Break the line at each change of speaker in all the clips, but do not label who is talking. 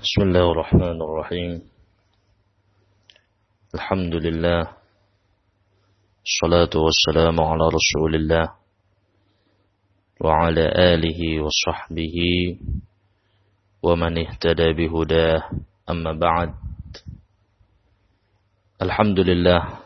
بسم الله الرحمن الرحيم. الحمد لله، الصلاة والسلام على رسول الله وعلى آله وصحبه ومن اهتدى بهداه. أما بعد. Alhamdulillah,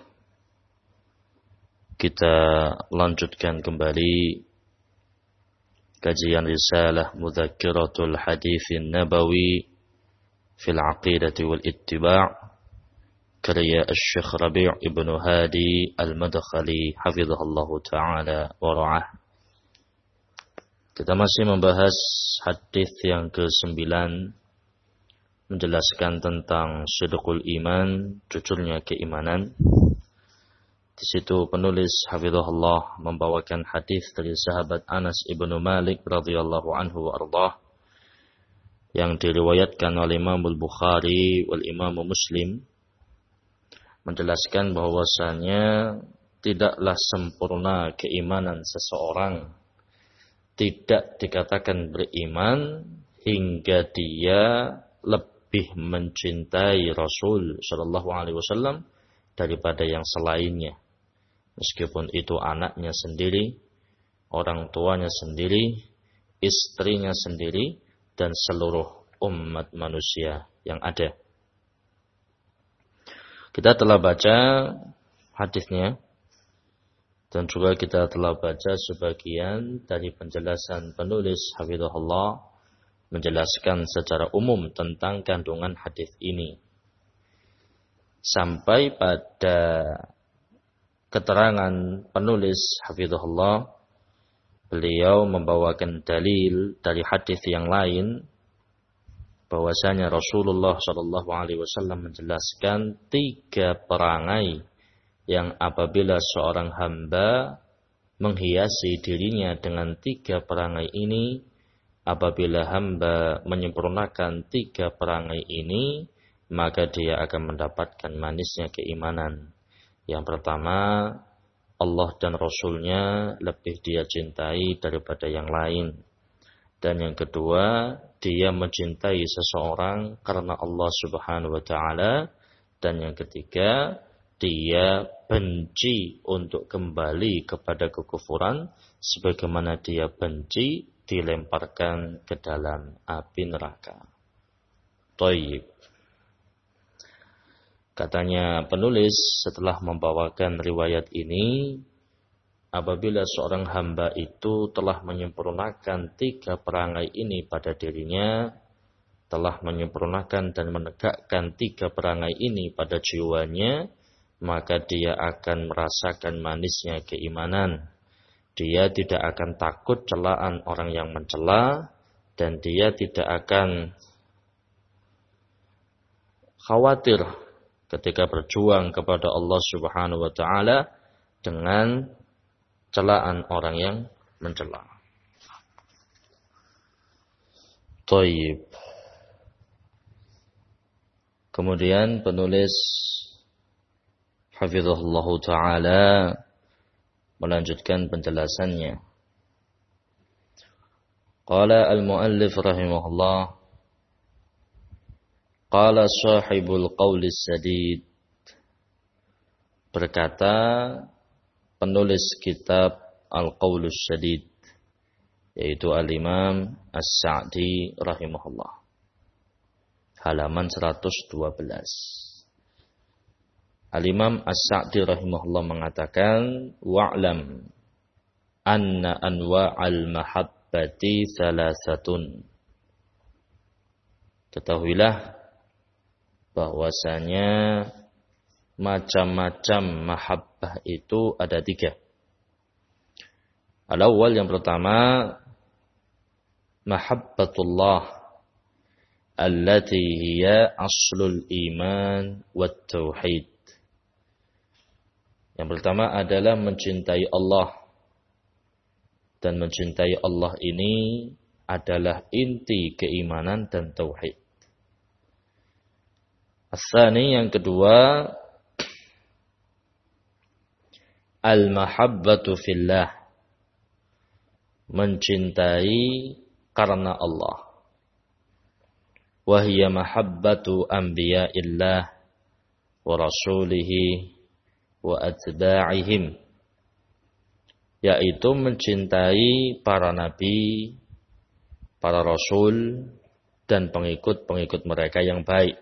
kita lanjutkan kembali kajian risalah Mudzakkiratul Haditsin Nabawi fil Aqidati wal Ittiba' karya Syekh Rabi' ibn Hadi Al-Madkhali hafizahullahu ta'ala wa ra'ah. Kita masih membahas hadis yang ke-9, menjelaskan tentang sidqul iman, jujurnya keimanan. Di situ penulis hafizahullah membawakan hadis dari sahabat Anas ibn Malik radhiyallahu anhu wa ardhah yang diriwayatkan oleh Imam Al-Bukhari wal Imam Muslim, menjelaskan bahwasanya tidaklah sempurna keimanan seseorang, tidak dikatakan beriman hingga dia lebih mencintai Rasul sallallahu alaihi wasallam daripada yang selainnya. Meskipun itu anaknya sendiri, orang tuanya sendiri, istrinya sendiri, dan seluruh umat manusia yang ada. Kita telah baca hadisnya, dan juga kita telah baca sebagian dari penjelasan penulis hafizahullah menjelaskan secara umum tentang kandungan hadis ini. Sampai pada keterangan penulis hafizahullah, beliau membawakan dalil dari hadis yang lain bahwasanya Rasulullah sallallahu alaihi wasallam menjelaskan 3 perangai yang apabila seorang hamba menghiasi dirinya dengan 3 perangai ini, apabila hamba menyempurnakan 3 perangai ini, maka dia akan mendapatkan manisnya keimanan. Yang pertama, Allah dan Rasulnya lebih dia cintai daripada yang lain. Dan yang kedua, dia mencintai seseorang karena Allah subhanahu wa ta'ala. Dan yang ketiga, dia benci untuk kembali kepada kekufuran, sebagaimana dia benci dilemparkan ke dalam api neraka. Thayyib. Katanya penulis setelah membawakan riwayat ini, apabila seorang hamba itu telah menyempurnakan 3 perangai ini pada dirinya, telah menyempurnakan dan menegakkan 3 perangai ini pada jiwanya, maka dia akan merasakan manisnya keimanan. Dia tidak akan takut celaan orang yang mencela, dan dia tidak akan khawatir ketika berjuang kepada Allah subhanahu wa ta'ala dengan celaan orang yang mencela. Thayyib. Kemudian penulis hafizahullahu ta'ala melanjutkan penjelasannya. Qala al-muallif rahimahullah, qala sahibul qawlis sadid, berkata penulis kitab Al-Qawlus Sadid, yaitu Al-Imam As-Sa'di rahimahullah, halaman 112. Al-Imam As-Sa'di rahimahullah mengatakan, wa'lam anna anwa'al mahabbati thalathatun, ketahuilah bahwasanya macam-macam mahabbah itu ada 3. Al-awwal, yang pertama, mahabbatullah allati hiya aslul iman wat tauhid. Yang pertama adalah mencintai Allah, dan mencintai Allah ini adalah inti keimanan dan tauhid. As-tsani, yang kedua, al-mahabbatu fillah, mencintai karena Allah. wa hiya mahabbatu anbiya'illah wa rasulihi wa atba'ihim, yaitu mencintai para nabi, para rasul, dan pengikut-pengikut mereka yang baik.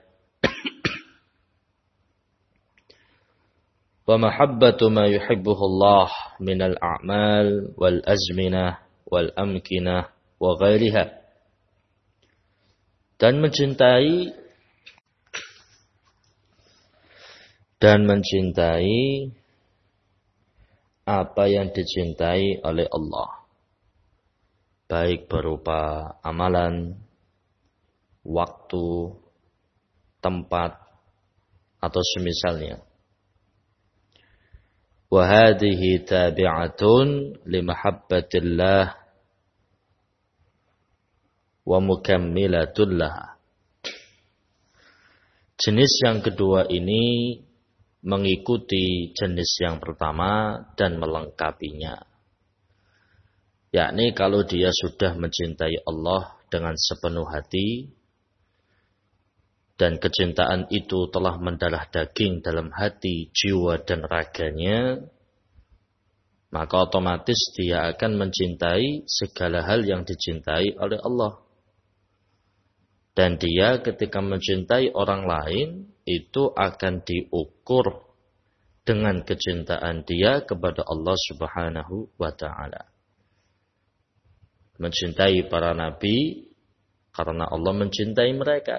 Wa mahabbatu ma yuhibbuhu Allah minal a'mal wal azminah wal amkinah wa ghairiha, dan mencintai apa yang dicintai oleh Allah, baik berupa amalan, waktu, tempat, atau semisalnya. Wa hadhihi tabi'atun li mahabbatillah wa mukammilatul laha. Jenis yang kedua ini mengikuti jenis yang pertama dan melengkapinya. Yakni kalau dia sudah mencintai Allah dengan sepenuh hati, dan kecintaan itu telah mendarah daging dalam hati, jiwa, dan raganya, maka otomatis dia akan mencintai segala hal yang dicintai oleh Allah. Dan dia ketika mencintai orang lain, itu akan diukur dengan kecintaan dia kepada Allah Subhanahu wa Ta'ala. Mencintai para nabi karena Allah mencintai mereka.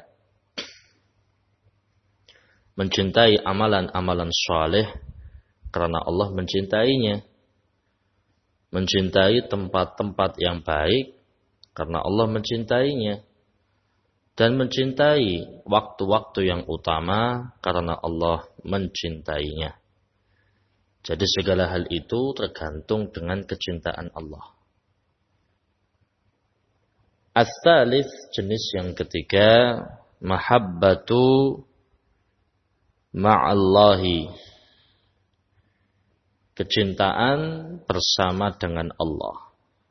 Mencintai amalan-amalan saleh karena Allah mencintainya. Mencintai tempat-tempat yang baik karena Allah mencintainya. Dan mencintai waktu-waktu yang utama karena Allah mencintainya. Jadi segala hal itu tergantung dengan kecintaan Allah. Ats-tsalits, jenis yang ketiga, mahabbatu ma'allahi, kecintaan bersama dengan Allah,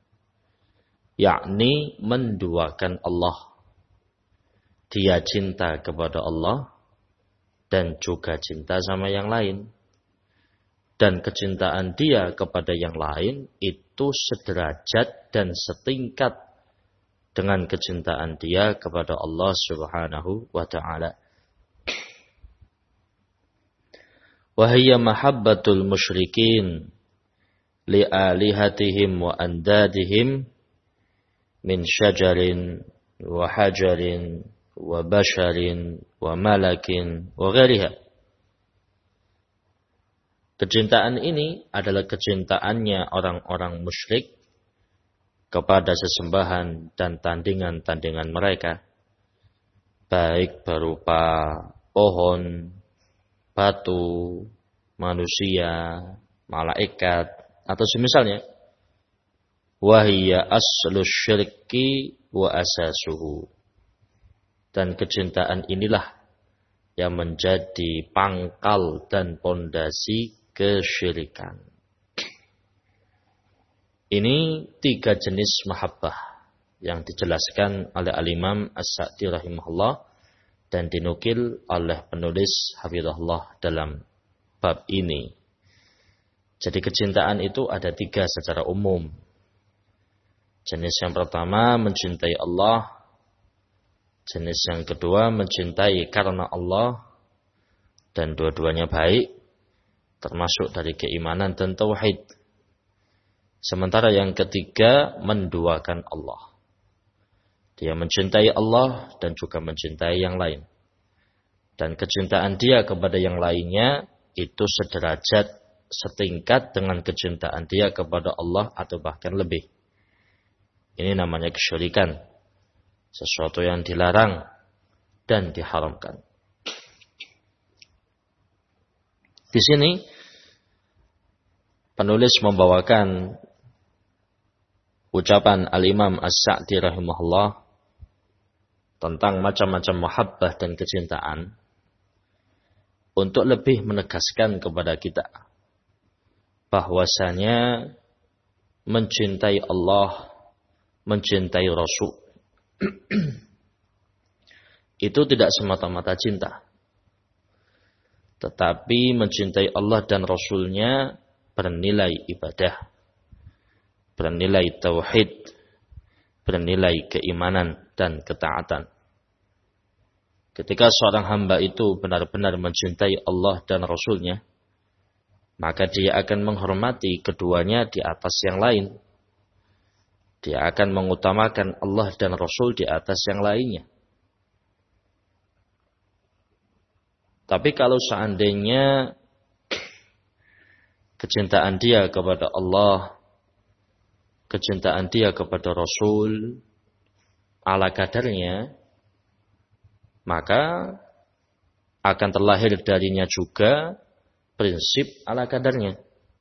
yakni menduakan Allah. Dia cinta kepada Allah dan juga cinta sama yang lain, dan kecintaan dia kepada yang lain itu sederajat dan setingkat dengan kecintaan dia kepada Allah Subhanahu wa Ta'ala. Wahiyya mahabbatul musyrikin li'alihatihim wa andadihim min syajarin wa hajarin wa basharin wa malakin wa ghairiha. Kecintaan ini adalah kecintaannya orang-orang musyrik kepada sesembahan dan tandingan-tandingan mereka, baik berupa pohon, batu, manusia, malaikat, atau semisalnya. Wahiyya aslu syirki wa asasuhu. Dan kecintaan inilah yang menjadi pangkal dan pondasi kesyirikan. Ini 3 jenis mahabbah yang dijelaskan oleh Al-Imam As-Sa'di rahimahullah dan dinukil oleh penulis hafizahullah dalam bab ini. Jadi kecintaan itu ada 3 secara umum. Jenis yang pertama mencintai Allah. Jenis yang kedua mencintai karena Allah. Dan dua-duanya baik, termasuk dari keimanan dan tauhid. Sementara yang ketiga menduakan Allah. Dia mencintai Allah dan juga mencintai yang lain. Dan kecintaan dia kepada yang lainnya itu sederajat, setingkat dengan kecintaan dia kepada Allah atau bahkan lebih. Ini namanya kesyirikan. Sesuatu yang dilarang dan diharamkan. Di sini penulis membawakan ucapan Al-Imam As-Sa'di rahimahullah tentang macam-macam mahabbah dan kecintaan untuk lebih menegaskan kepada kita bahwasanya mencintai Allah, mencintai Rasul itu tidak semata-mata cinta. Tetapi mencintai Allah dan Rasul-Nya bernilai ibadah, bernilai tauhid, bernilai keimanan dan ketaatan. Ketika seorang hamba itu benar-benar mencintai Allah dan Rasul-Nya, maka dia akan menghormati keduanya di atas yang lain. Dia akan mengutamakan Allah dan Rasul di atas yang lainnya. Tapi kalau seandainya kecintaan dia kepada Allah, kecintaan dia kepada Rasul ala kadarnya, maka akan terlahir darinya juga prinsip ala kadarnya.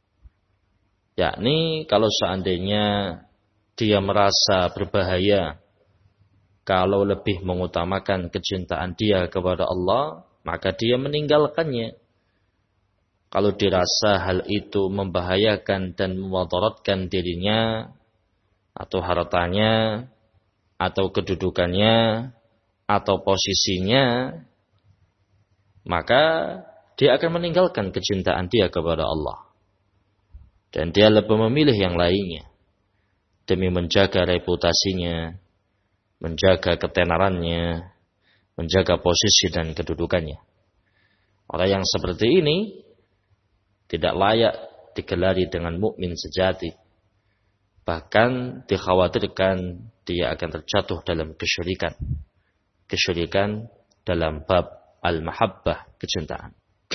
Yakni kalau seandainya dia merasa berbahaya kalau lebih mengutamakan kecintaan dia kepada Allah, maka dia meninggalkannya. Kalau dirasa hal itu membahayakan dan memudaratkan dirinya, atau hartanya, atau kedudukannya, atau posisinya, maka dia akan meninggalkan kecintaan dia kepada Allah. Dan dia lebih memilih yang lainnya, demi menjaga reputasinya, menjaga ketenarannya, menjaga posisi dan kedudukannya. Orang yang seperti ini tidak layak digelari dengan mukmin sejati. Bahkan dikhawatirkan dia akan terjatuh dalam kesyirikan. Kesyirikan dalam bab al-mahabbah, kecintaan.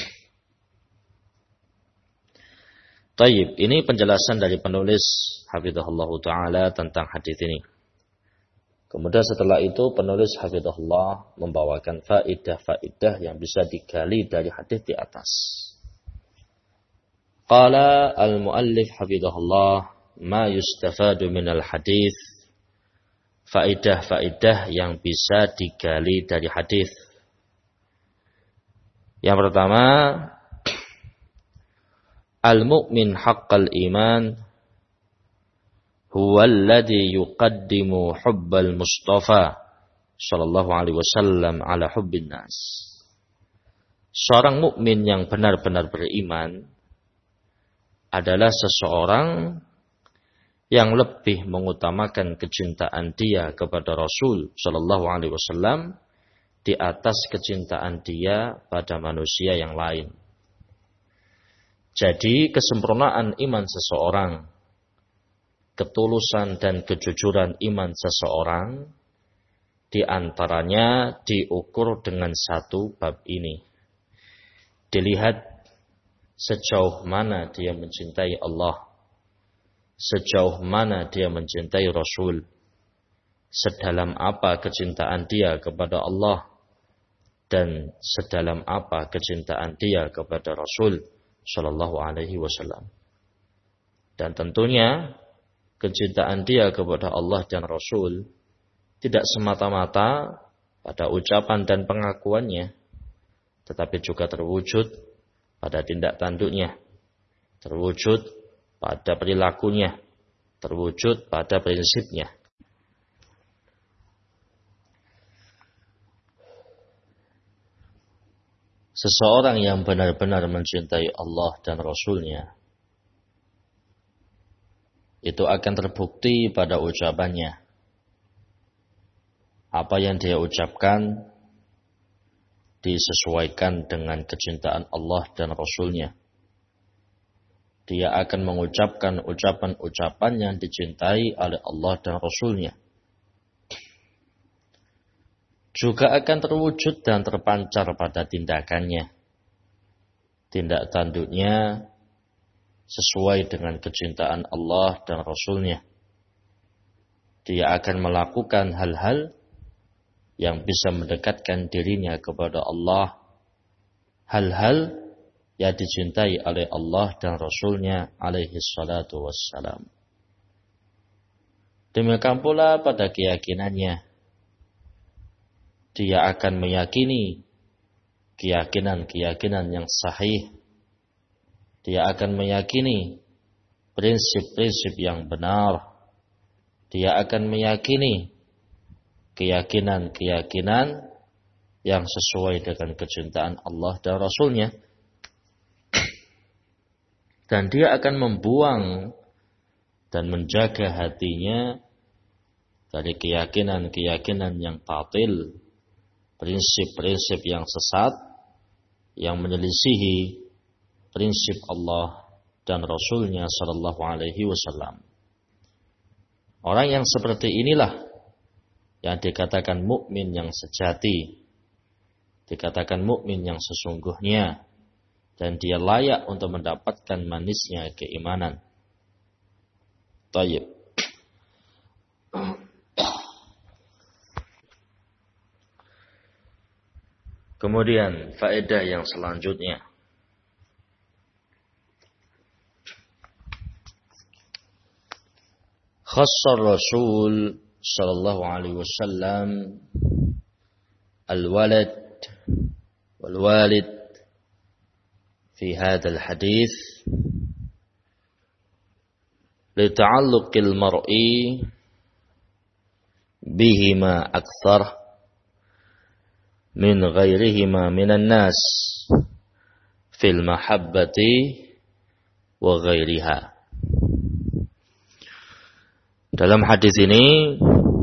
Taib, ini penjelasan dari penulis hafizahullah ta'ala tentang hadis ini. Kemudian setelah itu penulis hafizahullah membawakan faidah-faidah yang bisa digali dari hadis di atas. Qala al-muallif hafizahullah ma yustafadu minal hadis. Faidah-faidah yang bisa digali dari hadis. Yang pertama, al-mu'min haqqal iman huwa alladhi yuqaddimu hubbal Mustafa sallallahu alaihi wasallam ala hubbin nas. Seorang mukmin yang benar-benar beriman adalah seseorang yang lebih mengutamakan kecintaan dia kepada Rasul sallallahu alaihi wasallam di atas kecintaan dia pada manusia yang lain. Jadi kesempurnaan iman seseorang, ketulusan dan kejujuran iman seseorang di antaranya diukur dengan satu bab ini. Dilihat sejauh mana dia mencintai Allah, sejauh mana dia mencintai Rasul, sedalam apa kecintaan dia kepada Allah, dan sedalam apa kecintaan dia kepada Rasul sallallahu alaihi wasallam. Dan tentunya kecintaan dia kepada Allah dan Rasul tidak semata-mata pada ucapan dan pengakuannya, tetapi juga terwujud pada tindak tanduknya, terwujud pada perilakunya, terwujud pada prinsipnya. Seseorang yang benar-benar mencintai Allah dan Rasul-Nya itu akan terbukti pada ucapannya. Apa yang dia ucapkan disesuaikan dengan kecintaan Allah dan Rasul-Nya. Dia akan mengucapkan ucapan-ucapan yang dicintai oleh Allah dan Rasul-Nya. Juga akan terwujud dan terpancar pada tindakannya. Tindak tanduknya sesuai dengan kecintaan Allah dan Rasul-Nya. Dia akan melakukan hal-hal yang bisa mendekatkan dirinya kepada Allah. Hal-hal yang dicintai oleh Allah dan Rasul-Nya alaihi salatu wassalam. Demikian pula pada keyakinannya. Dia akan meyakini keyakinan-keyakinan yang sahih. Dia akan meyakini prinsip-prinsip yang benar. Dia akan meyakini keyakinan-keyakinan yang sesuai dengan kecintaan Allah dan Rasulnya. Dan dia akan membuang dan menjaga hatinya dari keyakinan-keyakinan yang batil, prinsip-prinsip yang sesat, yang menyelisihi prinsip Allah dan Rasulnya Sallallahu Alaihi Wasallam. Orang yang seperti inilah yang dikatakan mukmin yang sejati, dikatakan mukmin yang sesungguhnya, dan dia layak untuk mendapatkan manisnya keimanan. Tayyib. Kemudian faedah yang selanjutnya, khassar Rasul sallallahu alaihi wasallam al-walad wal-walid fi hadzal hadits لتعلق المرء بهما أكثر من غيرهما من الناس في المحبة وغيرها. Dalam hadis ini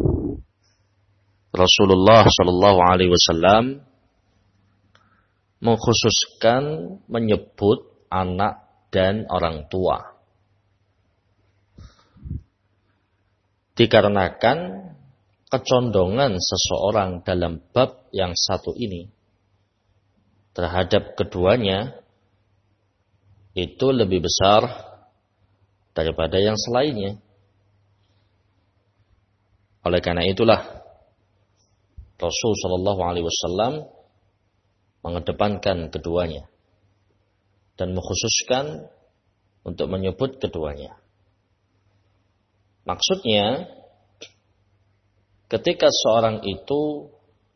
Rasulullah Shallallahu Alaihi Wasallam mengkhususkan menyebut anak dan orang tua. Dikarenakan kecondongan seseorang dalam bab yang satu ini terhadap keduanya itu lebih besar daripada yang selainnya. Oleh karena itulah Rasul Shallallahu Alaihi Wasallam mengedepankan keduanya dan mengkhususkan untuk menyebut keduanya. Maksudnya, ketika seorang itu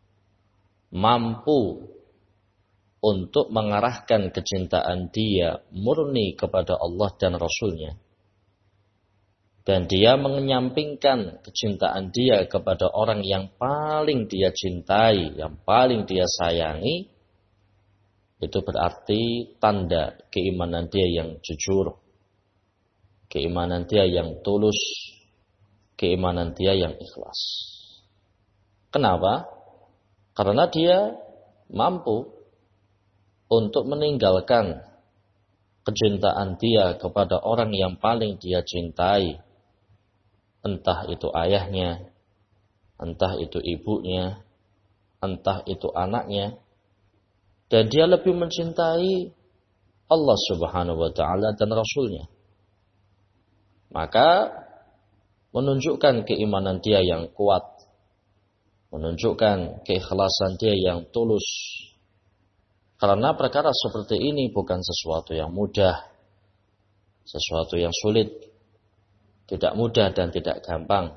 mampu untuk mengarahkan kecintaan dia murni kepada Allah dan Rasulnya, dan dia menyampingkan kecintaan dia kepada orang yang paling dia cintai, yang paling dia sayangi, itu berarti tanda keimanan dia yang jujur, keimanan dia yang tulus, keimanan dia yang ikhlas. Kenapa? Karena dia mampu untuk meninggalkan kecintaan dia kepada orang yang paling dia cintai, entah itu ayahnya, entah itu ibunya, entah itu anaknya, dan dia lebih mencintai Allah Subhanahu wa Ta'ala dan Rasulnya. Maka menunjukkan keimanan dia yang kuat, menunjukkan keikhlasan dia yang tulus. Karena perkara seperti ini bukan sesuatu yang mudah, sesuatu yang sulit, tidak mudah dan tidak gampang.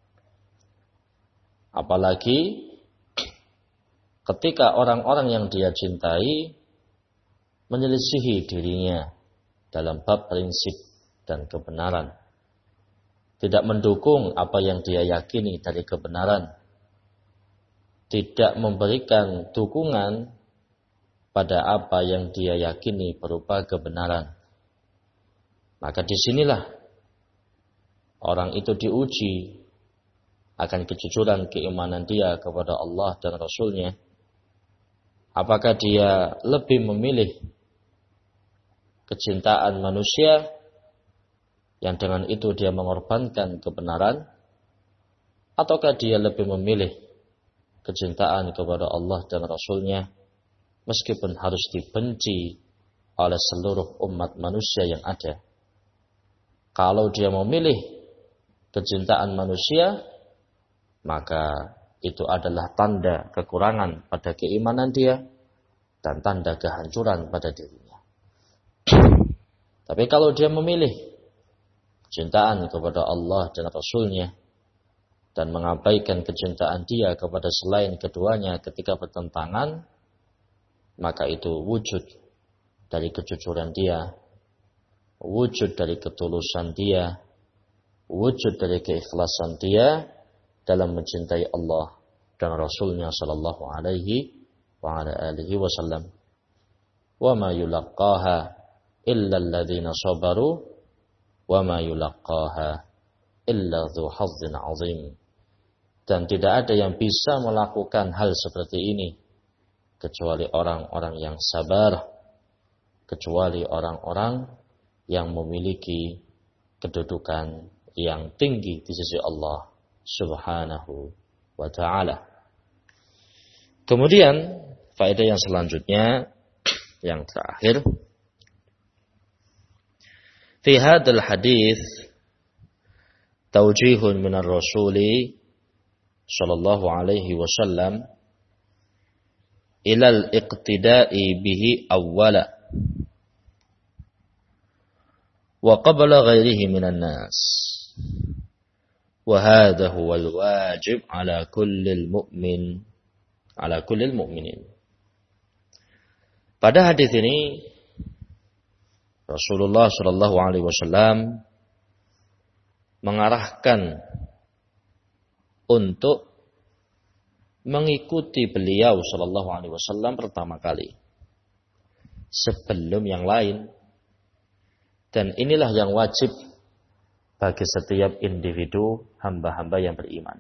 Apalagi ketika orang-orang yang dia cintai menyelisihi dirinya dalam bab prinsip dan kebenaran, tidak mendukung apa yang dia yakini dari kebenaran, tidak memberikan dukungan pada apa yang dia yakini berupa kebenaran. Maka disinilah orang itu diuji akan kejujuran keimanan dia kepada Allah dan Rasulnya. Apakah dia lebih memilih kecintaan manusia yang dengan itu dia mengorbankan kebenaran, ataukah dia lebih memilih kecintaan kepada Allah dan Rasulnya meskipun harus dibenci oleh seluruh umat manusia yang ada. Kalau dia memilih kecintaan manusia, maka itu adalah tanda kekurangan pada keimanan dia dan tanda kehancuran pada dirinya. Tapi kalau dia memilih kecintaan kepada Allah dan Rasulnya dan mengabaikan kecintaan dia kepada selain keduanya ketika bertentangan, maka itu wujud dari kejujuran dia, wujud dari ketulusan dia, wujud dari keikhlasan dia dalam mencintai Allah dan Rasulnya Sallallahu Alaihi wa ala alihi wasallam. Wa ma yulaqqaha illa alladhina sabaru wa ma yulaqqaha illa dzu hazzin 'azim. Dan tidak ada yang bisa melakukan hal seperti ini kecuali orang-orang yang sabar, kecuali orang-orang yang memiliki kedudukan yang tinggi di sisi Allah Subhanahu wa ta'ala. Kemudian faedah yang selanjutnya, yang terakhir, fi hadzal hadits tawjihun minar rasuli sallallahu alaihi wasallam ila al-iqtida'i bihi awwala wa qabla ghairihi minan nas. Wa hadha huwa al-wajib ala kullil mu'minin. Pada hadis ini Rasulullah sallallahu alaihi wasallam mengarahkan untuk mengikuti beliau sallallahu alaihi wasallam pertama kali sebelum yang lain. Dan inilah yang wajib bagi setiap individu hamba-hamba yang beriman.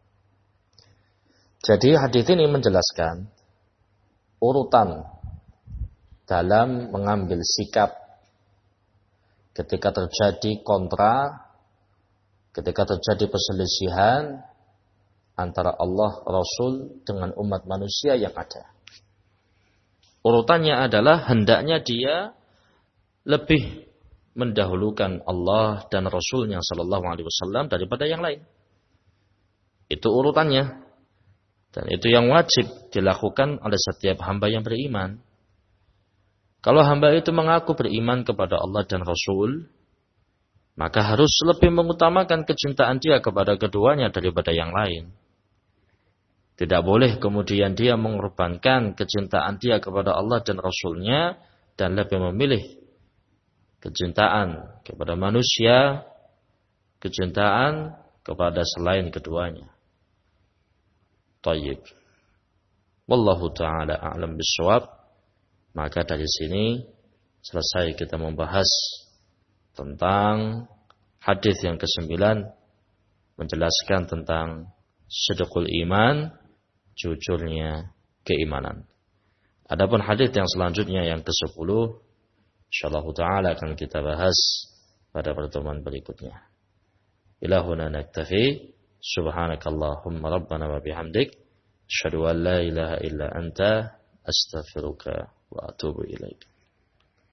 Jadi hadis ini menjelaskan urutan dalam mengambil sikap ketika terjadi kontra, ketika terjadi perselisihan antara Allah, Rasul dengan umat manusia yang ada. Urutannya adalah hendaknya dia lebih mendahulukan Allah dan Rasulnya sallallahu alaihi wasallam daripada yang lain. Itu urutannya. Dan itu yang wajib dilakukan oleh setiap hamba yang beriman. Kalau hamba itu mengaku beriman kepada Allah dan Rasul, maka harus lebih mengutamakan kecintaan dia kepada keduanya daripada yang lain. Tidak boleh kemudian dia mengorbankan kecintaan dia kepada Allah dan Rasulnya dan lebih memilih kecintaan kepada manusia, kecintaan kepada selain keduanya. Tayyib. Wallahu ta'ala a'lam bishawab. Maka dari sini selesai kita membahas tentang hadis yang ke-9, menjelaskan tentang sidqul iman, jujurnya keimanan. Adapun hadis yang selanjutnya yang ke-10, insyaallah ta'ala akan kita bahas pada pertemuan berikutnya. Ilahuna naktafi, subhanakallahumma rabbana wa bihamdik, asyhadu an la ilaha illa anta, astaghfiruka wa atubu ilaik.